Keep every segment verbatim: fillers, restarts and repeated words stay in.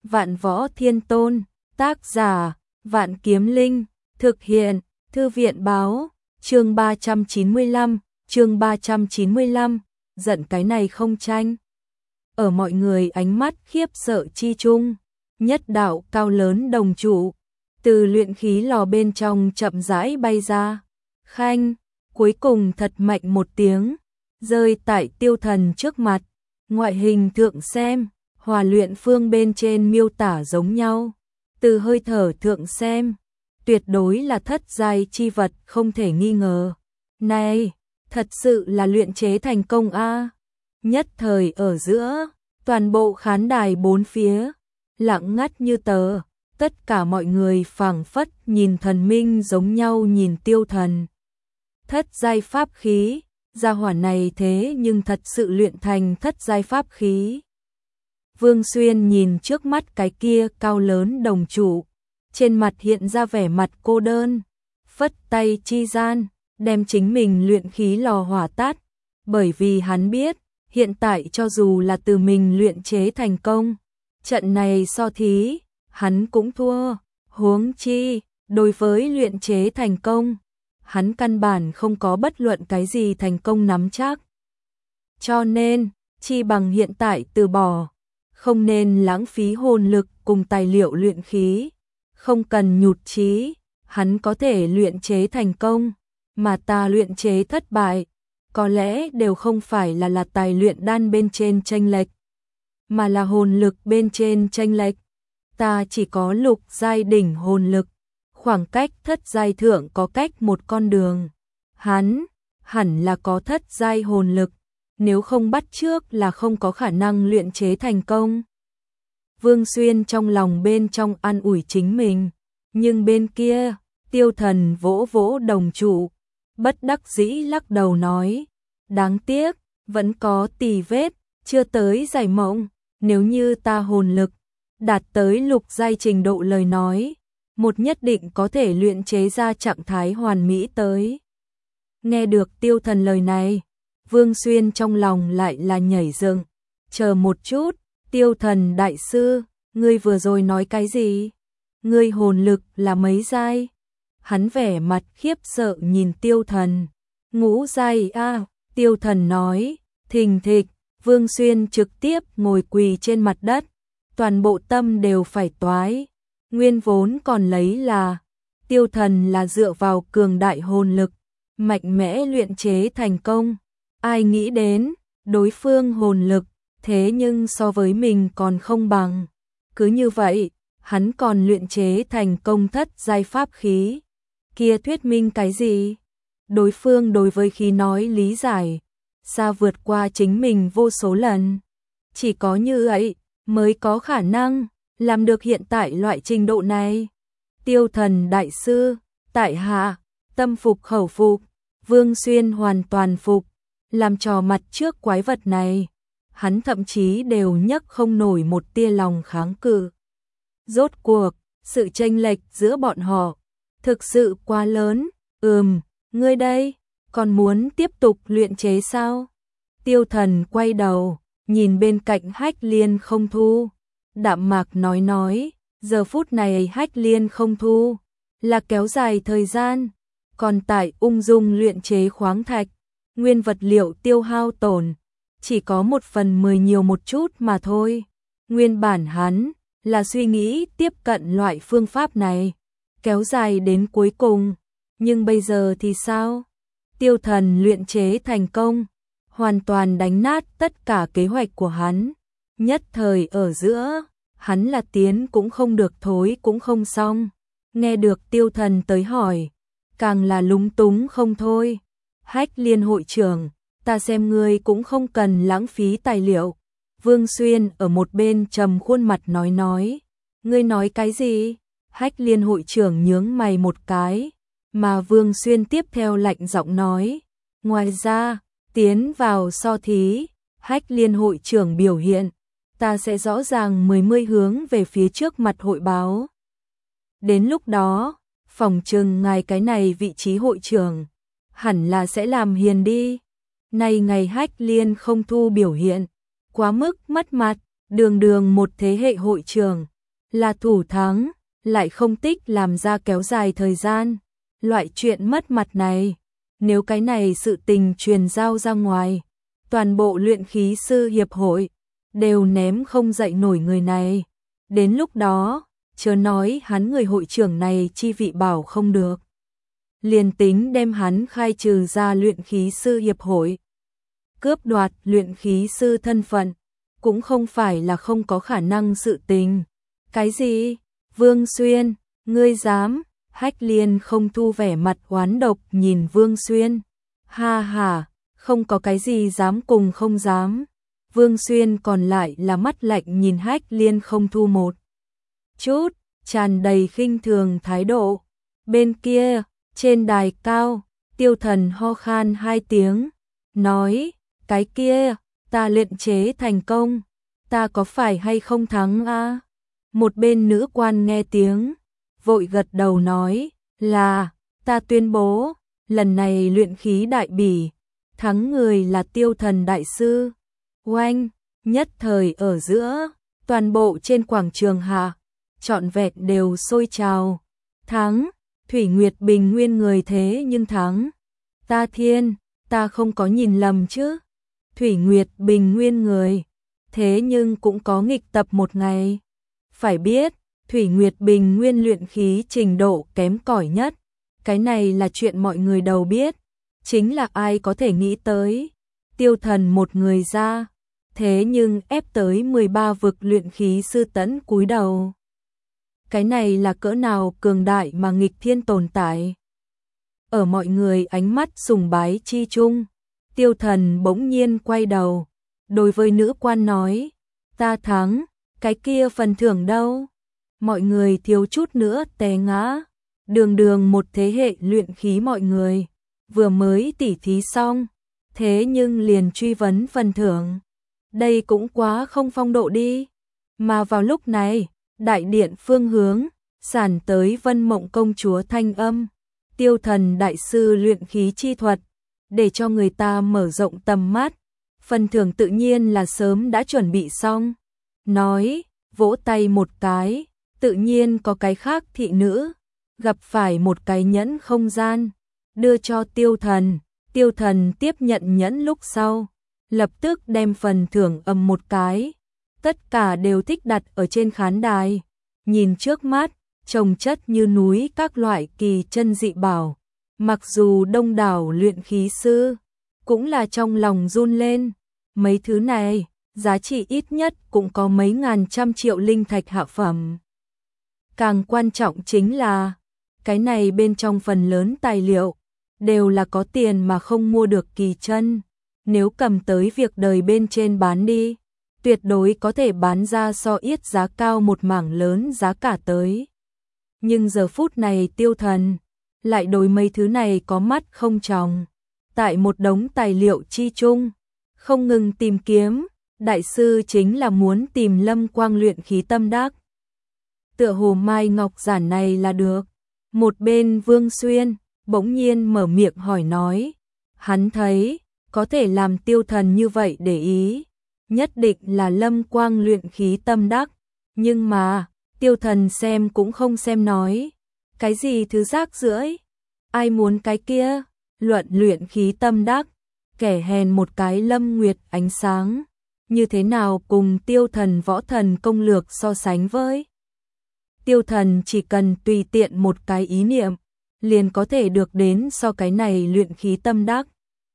Vạn Võ Thiên Tôn, tác giả, Vạn Kiếm Linh, thực hiện, Thư viện báo, chương ba trăm chín mươi lăm, chương ba trăm chín mươi lăm, giận cái này không tranh. Ở mọi người ánh mắt khiếp sợ chi chung, nhất đạo cao lớn đồng trụ, từ luyện khí lò bên trong chậm rãi bay ra, khanh, cuối cùng thật mạnh một tiếng, rơi tại Tiêu Thần trước mặt, ngoại hình thượng xem, hòa luyện phương bên trên miêu tả giống nhau, từ hơi thở thượng xem, tuyệt đối là thất giai chi vật không thể nghi ngờ. Này, thật sự là luyện chế thành công a. Nhất thời ở giữa, toàn bộ khán đài bốn phía, lặng ngắt như tờ, tất cả mọi người phảng phất nhìn thần minh giống nhau nhìn Tiêu Thần. Thất giai pháp khí, gia hỏa này thế nhưng thật sự luyện thành thất giai pháp khí. Vương Xuyên nhìn trước mắt cái kia cao lớn đồng trụ, trên mặt hiện ra vẻ mặt cô đơn, phất tay chi gian, đem chính mình luyện khí lò hỏa tát, bởi vì hắn biết, hiện tại cho dù là từ mình luyện chế thành công, trận này so thí, hắn cũng thua, huống chi, đối với luyện chế thành công, hắn căn bản không có bất luận cái gì thành công nắm chắc. Cho nên, chi bằng hiện tại từ bỏ, không nên lãng phí hồn lực cùng tài liệu luyện khí, không cần nhụt chí, hắn có thể luyện chế thành công, mà ta luyện chế thất bại, có lẽ đều không phải là là tài luyện đan bên trên chênh lệch, mà là hồn lực bên trên chênh lệch. Ta chỉ có lục giai đỉnh hồn lực, khoảng cách thất giai thượng có cách một con đường. Hắn, hẳn là có thất giai hồn lực, nếu không bắt trước là không có khả năng luyện chế thành công. Vương Xuyên trong lòng bên trong an ủi chính mình, nhưng bên kia, Tiêu Thần vỗ vỗ đồng trụ, bất đắc dĩ lắc đầu nói, đáng tiếc, vẫn có tì vết, chưa tới giải mộng, nếu như ta hồn lực đạt tới lục giai trình độ lời nói, một nhất định có thể luyện chế ra trạng thái hoàn mỹ tới. Nghe được Tiêu Thần lời này, Vương Xuyên trong lòng lại là nhảy dựng, chờ một chút, Tiêu Thần đại sư, ngươi vừa rồi nói cái gì? Ngươi hồn lực là mấy giai? Hắn vẻ mặt khiếp sợ nhìn Tiêu Thần. Ngũ giai a, Tiêu Thần nói, thình thịch, Vương Xuyên trực tiếp ngồi quỳ trên mặt đất, toàn bộ tâm đều phải toái. Nguyên vốn còn lấy là, Tiêu Thần là dựa vào cường đại hồn lực, mạnh mẽ luyện chế thành công. Ai nghĩ đến, đối phương hồn lực, thế nhưng so với mình còn không bằng. Cứ như vậy, hắn còn luyện chế thành công thất giai pháp khí. Kia thuyết minh cái gì? Đối phương đối với khí nói lý giải, xa vượt qua chính mình vô số lần. Chỉ có như vậy, mới có khả năng làm được hiện tại loại trình độ này. Tiêu Thần đại sư, tại hạ, tâm phục khẩu phục, Vương Xuyên hoàn toàn phục, làm trò mặt trước quái vật này, hắn thậm chí đều nhấc không nổi một tia lòng kháng cự. Rốt cuộc, sự chênh lệch giữa bọn họ, thực sự quá lớn, ừm, ngươi đây, còn muốn tiếp tục luyện chế sao? Tiêu Thần quay đầu, nhìn bên cạnh Hách Liên Không Thu, đạm mạc nói nói, giờ phút này Hách Liên Không Thu, là kéo dài thời gian, còn tại ung dung luyện chế khoáng thạch, nguyên vật liệu tiêu hao tổn, chỉ có một phần mười nhiều một chút mà thôi. Nguyên bản hắn, là suy nghĩ tiếp cận loại phương pháp này, kéo dài đến cuối cùng, nhưng bây giờ thì sao? Tiêu Thần luyện chế thành công, hoàn toàn đánh nát tất cả kế hoạch của hắn, nhất thời ở giữa, hắn là tiến cũng không được thối cũng không xong. Nghe được Tiêu Thần tới hỏi, càng là lúng túng không thôi. Hách Liên hội trưởng, ta xem ngươi cũng không cần lãng phí tài liệu. Vương Xuyên ở một bên trầm khuôn mặt nói nói, ngươi nói cái gì? Hách Liên hội trưởng nhướng mày một cái, mà Vương Xuyên tiếp theo lạnh giọng nói, ngoài ra, tiến vào so thí, Hách Liên hội trưởng biểu hiện, ta sẽ rõ ràng mười mươi hướng về phía trước mặt hội báo. Đến lúc đó, phòng trừng ngài cái này vị trí hội trưởng, hẳn là sẽ làm hiền đi. Này ngày Hách Liên Không Thu biểu hiện, quá mức mất mặt, đường đường một thế hệ hội trưởng, là thủ thắng, lại không tích làm ra kéo dài thời gian. Loại chuyện mất mặt này, nếu cái này sự tình truyền giao ra ngoài, toàn bộ luyện khí sư hiệp hội đều ném không dậy nổi người này. Đến lúc đó, chớ nói hắn người hội trưởng này chi vị bảo không được, liền tính đem hắn khai trừ ra luyện khí sư hiệp hội, cướp đoạt luyện khí sư thân phận, cũng không phải là không có khả năng sự tình. Cái gì? Vương Xuyên, ngươi dám? Hách Liên không thu vẻ mặt oán độc nhìn Vương Xuyên. Ha ha, không có cái gì dám cùng không dám. Vương Xuyên còn lại là mắt lạnh nhìn Hách Liên không thu một chút, tràn đầy khinh thường thái độ. Bên kia, trên đài cao, Tiêu Thần ho khan hai tiếng, nói, cái kia, ta luyện chế thành công, ta có phải hay không thắng a? Một bên nữ quan nghe tiếng, vội gật đầu nói, là, ta tuyên bố, lần này luyện khí đại bỉ, thắng người là Tiêu Thần đại sư. Oanh, nhất thời ở giữa, toàn bộ trên quảng trường hạ, trọn vẹn đều sôi trào. Thắng, Thủy Nguyệt Bình Nguyên người thế nhưng thắng. Ta thiên, ta không có nhìn lầm chứ. Thủy Nguyệt Bình Nguyên người, thế nhưng cũng có nghịch tập một ngày. Phải biết, Thủy Nguyệt Bình Nguyên luyện khí trình độ kém cỏi nhất. Cái này là chuyện mọi người đều biết. Chính là ai có thể nghĩ tới. Tiêu Thần một người ra, thế nhưng ép tới mười ba vực luyện khí sư tẫn cúi đầu. Cái này là cỡ nào cường đại mà nghịch thiên tồn tại. Ở mọi người ánh mắt sùng bái chi chung, Tiêu Thần bỗng nhiên quay đầu, đối với nữ quan nói, ta thắng, cái kia phần thưởng đâu? Mọi người thiếu chút nữa té ngã, đường đường một thế hệ luyện khí mọi người, vừa mới tỉ thí xong, thế nhưng liền truy vấn phần thưởng. Đây cũng quá không phong độ đi. Mà vào lúc này, đại điện phương hướng, sản tới Vân Mộng công chúa thanh âm, Tiêu Thần đại sư luyện khí chi thuật, để cho người ta mở rộng tầm mắt. Phần thưởng tự nhiên là sớm đã chuẩn bị xong. Nói, vỗ tay một cái, tự nhiên có cái khác thị nữ, gặp phải một cái nhẫn không gian, đưa cho Tiêu Thần. Tiêu Thần tiếp nhận nhẫn lúc sau, lập tức đem phần thưởng ầm một cái. Tất cả đều thích đặt ở trên khán đài, nhìn trước mắt, chồng chất như núi các loại kỳ chân dị bảo. Mặc dù đông đảo luyện khí sư, cũng là trong lòng run lên. Mấy thứ này, giá trị ít nhất cũng có mấy ngàn trăm triệu linh thạch hạ phẩm. Càng quan trọng chính là, cái này bên trong phần lớn tài liệu, đều là có tiền mà không mua được kỳ chân. Nếu cầm tới việc đời bên trên bán đi, tuyệt đối có thể bán ra so yết giá cao một mảng lớn giá cả tới. Nhưng giờ phút này Tiêu Thần lại đối mấy thứ này có mắt không tròng. Tại một đống tài liệu chi chung, không ngừng tìm kiếm, đại sư chính là muốn tìm Lâm Quang luyện khí tâm đắc. Tựa hồ Mai Ngọc Giản này là được. Một bên Vương Xuyên bỗng nhiên mở miệng hỏi nói, hắn thấy có thể làm Tiêu Thần như vậy để ý, nhất định là Lâm Quang luyện khí tâm đắc. Nhưng mà, Tiêu Thần xem cũng không xem nói, cái gì thứ rác rưởi, ai muốn cái kia, luận luyện khí tâm đắc, kẻ hèn một cái Lâm Nguyệt ánh sáng, như thế nào cùng Tiêu Thần võ thần công lược so sánh với. Tiêu Thần chỉ cần tùy tiện một cái ý niệm, liền có thể được đến so cái này luyện khí tâm đắc.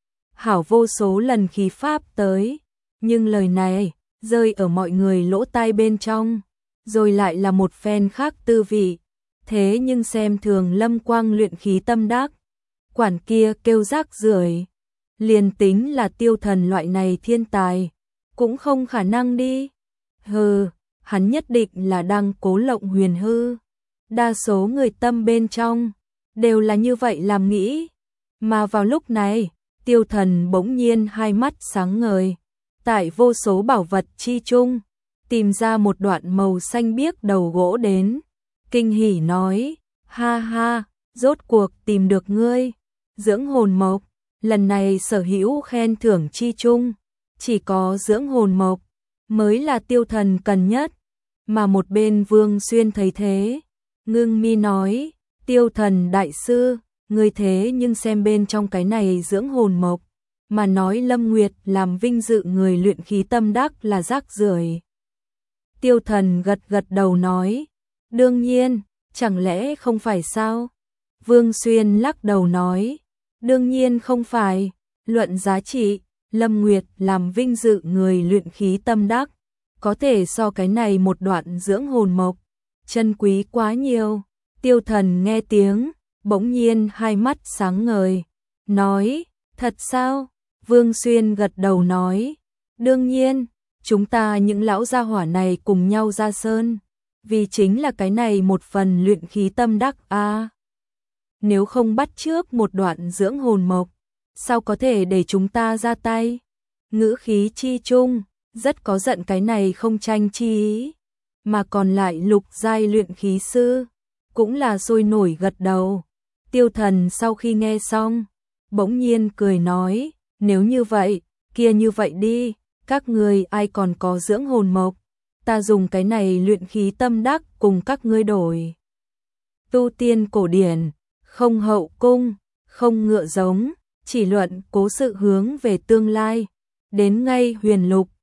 Hảo vô số lần khí pháp tới, nhưng lời này rơi ở mọi người lỗ tai bên trong, rồi lại là một phen khác tư vị. Thế nhưng xem thường Lâm Quang luyện khí tâm đắc, quản kia kêu rác rưởi, liền tính là Tiêu Thần loại này thiên tài, cũng không khả năng đi. Hừ, hắn nhất định là đang cố lộng huyền hư. Đa số người tâm bên trong đều là như vậy làm nghĩ. Mà vào lúc này, Tiêu Thần bỗng nhiên hai mắt sáng ngời, tại vô số bảo vật chi chung, tìm ra một đoạn màu xanh biếc đầu gỗ đến, kinh hỉ nói, ha ha, rốt cuộc tìm được ngươi, dưỡng hồn mộc. Lần này sở hữu khen thưởng chi chung, chỉ có dưỡng hồn mộc mới là Tiêu Thần cần nhất. Mà một bên Vương Xuyên thấy thế, ngưng mi nói, Tiêu Thần đại sư, người thế nhưng xem bên trong cái này dưỡng hồn mộc, mà nói Lâm Nguyệt làm vinh dự người luyện khí tâm đắc là rác rưởi. Tiêu Thần gật gật đầu nói, đương nhiên, chẳng lẽ không phải sao? Vương Xuyên lắc đầu nói, đương nhiên không phải, luận giá trị, Lâm Nguyệt làm vinh dự người luyện khí tâm đắc, có thể so cái này một đoạn dưỡng hồn mộc, chân quý quá nhiều. Tiêu Thần nghe tiếng, bỗng nhiên hai mắt sáng ngời, nói, thật sao? Vương Xuyên gật đầu nói, đương nhiên, chúng ta những lão gia hỏa này cùng nhau ra sơn, vì chính là cái này một phần luyện khí tâm đắc a. À, nếu không bắt trước một đoạn dưỡng hồn mộc, sao có thể để chúng ta ra tay? Ngữ khí chi chung, rất có giận cái này không tranh chi ý, mà còn lại lục giai luyện khí sư, cũng là sôi nổi gật đầu. Tiêu Thần sau khi nghe xong, bỗng nhiên cười nói, nếu như vậy, kia như vậy đi, các ngươi ai còn có dưỡng hồn mộc, ta dùng cái này luyện khí tâm đắc cùng các ngươi đổi. Tu tiên cổ điển, không hậu cung, không ngựa giống, chỉ luận cố sự hướng về tương lai, đến ngay huyền lục,